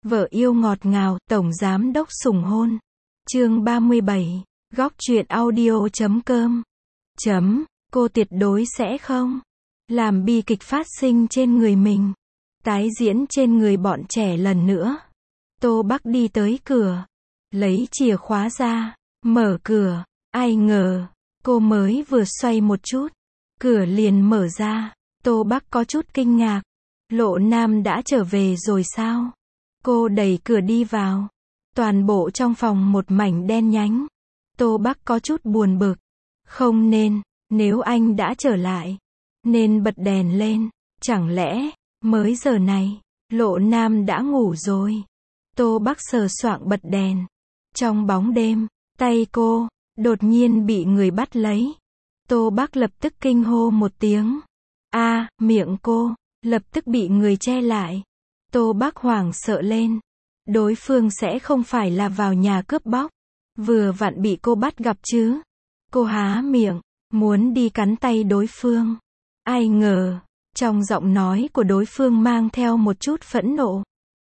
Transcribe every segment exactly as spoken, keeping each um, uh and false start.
Vợ yêu ngọt ngào, tổng giám đốc sủng hôn. Chương ba mươi bảy. Góc truyện audio chấm com. Chấm. Cô tuyệt đối sẽ không làm bi kịch phát sinh trên người mình, tái diễn trên người bọn trẻ lần nữa. Tô Bắc đi tới cửa, lấy chìa khóa ra, mở cửa. Ai ngờ, cô mới vừa xoay một chút, cửa liền mở ra. Tô Bắc có chút kinh ngạc. Lộ Nam đã trở về rồi sao? Cô đẩy cửa đi vào. Toàn bộ trong phòng một mảnh đen nhánh. Tô Bắc có chút buồn bực. Không nên, nếu anh đã trở lại, nên bật đèn lên. Chẳng lẽ, mới giờ này, Lộ Nam đã ngủ rồi? Tô Bắc sờ soạng bật đèn. Trong bóng đêm, tay cô, đột nhiên bị người bắt lấy. Tô Bắc lập tức kinh hô một tiếng. A, miệng cô, lập tức bị người che lại. Tô Bắc hoảng sợ lên. Đối phương sẽ không phải là vào nhà cướp bóc. Vừa vặn bị cô bắt gặp chứ. Cô há miệng, muốn đi cắn tay đối phương. Ai ngờ, trong giọng nói của đối phương mang theo một chút phẫn nộ.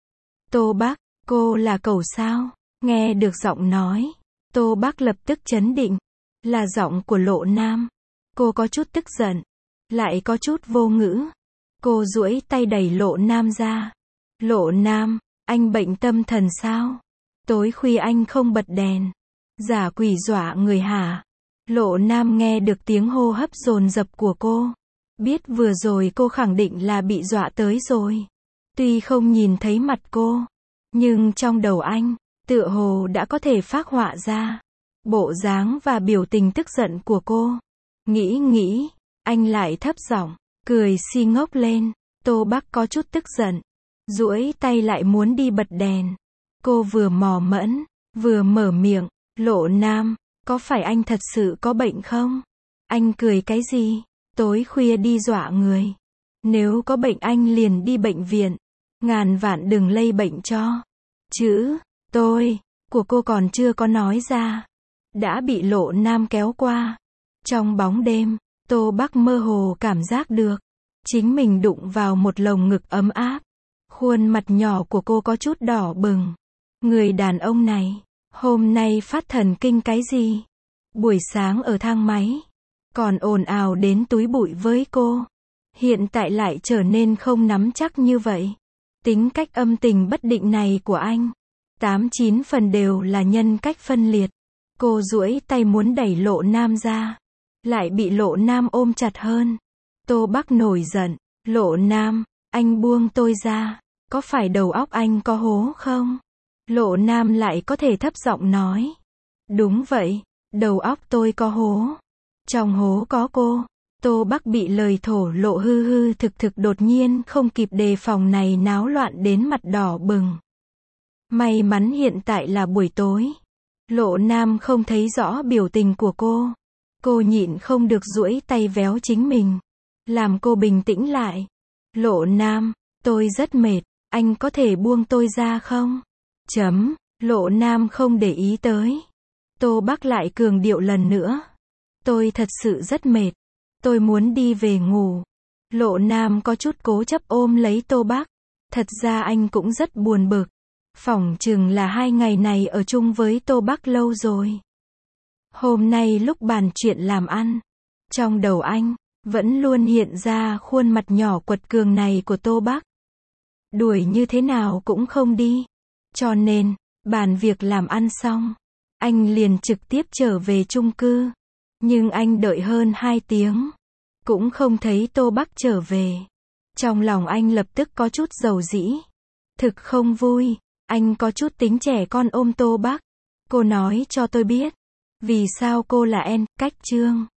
Tô Bắc, cô là cẩu sao? Nghe được giọng nói, Tô Bắc lập tức chấn định. Là giọng của Lộ Nam. Cô có chút tức giận, lại có chút vô ngữ. Cô duỗi tay đẩy Lộ Nam ra. Lộ Nam, anh bệnh tâm thần sao? Tối khuya anh không bật đèn, giả quỷ dọa người hả? Lộ Nam nghe được tiếng hô hấp dồn dập của cô, biết vừa rồi cô khẳng định là bị dọa tới rồi. Tuy không nhìn thấy mặt cô, nhưng trong đầu anh, tựa hồ đã có thể phác họa ra bộ dáng và biểu tình tức giận của cô. Nghĩ nghĩ, anh lại thấp giọng cười si ngốc lên. Tô Bắc có chút tức giận, duỗi tay lại muốn đi bật đèn. Cô vừa mò mẫm, vừa mở miệng. Lộ Nam, có phải anh thật sự có bệnh không? Anh cười cái gì? Tối khuya đi dọa người. Nếu có bệnh anh liền đi bệnh viện. Ngàn vạn đừng lây bệnh cho. Chữ, tôi, của cô còn chưa có nói ra, đã bị Lộ Nam kéo qua. Trong bóng đêm, Tô Bắc mơ hồ cảm giác được chính mình đụng vào một lồng ngực ấm áp. Khuôn mặt nhỏ của cô có chút đỏ bừng. Người đàn ông này, hôm nay phát thần kinh cái gì? Buổi sáng ở thang máy, còn ồn ào đến túi bụi với cô. Hiện tại lại trở nên không nắm chắc như vậy. Tính cách âm tình bất định này của anh, tám chín phần đều là nhân cách phân liệt. Cô duỗi tay muốn đẩy Lộ Nam ra, lại bị Lộ Nam ôm chặt hơn. Tô Bắc nổi giận. Lộ Nam, anh buông tôi ra. Có phải đầu óc anh có hố không? Lộ Nam lại có thể thấp giọng nói. Đúng vậy, đầu óc tôi có hố. Trong hố có cô. Tô Bắc bị lời thổ lộ hư hư thực thực đột nhiên không kịp đề phòng này náo loạn đến mặt đỏ bừng. May mắn hiện tại là buổi tối. Lộ Nam không thấy rõ biểu tình của cô. Cô nhịn không được duỗi tay véo chính mình, làm cô bình tĩnh lại. Lộ Nam, tôi rất mệt, anh có thể buông tôi ra không? Chấm. Lộ Nam không để ý tới. Tô Bắc lại cường điệu lần nữa. Tôi thật sự rất mệt. Tôi muốn đi về ngủ. Lộ Nam có chút cố chấp ôm lấy Tô Bắc. Thật ra anh cũng rất buồn bực. Phỏng chừng là hai ngày này ở chung với Tô Bắc lâu rồi. Hôm nay lúc bàn chuyện làm ăn, trong đầu anh, vẫn luôn hiện ra khuôn mặt nhỏ quật cường này của Tô Bắc. Đuổi như thế nào cũng không đi. Cho nên, bàn việc làm ăn xong, anh liền trực tiếp trở về chung cư. Nhưng anh đợi hơn hai tiếng, cũng không thấy Tô Bắc trở về. Trong lòng anh lập tức có chút dầu dĩ. Thực không vui, anh có chút tính trẻ con ôm Tô Bắc. Cô nói cho tôi biết, vì sao cô là en, cách Trương.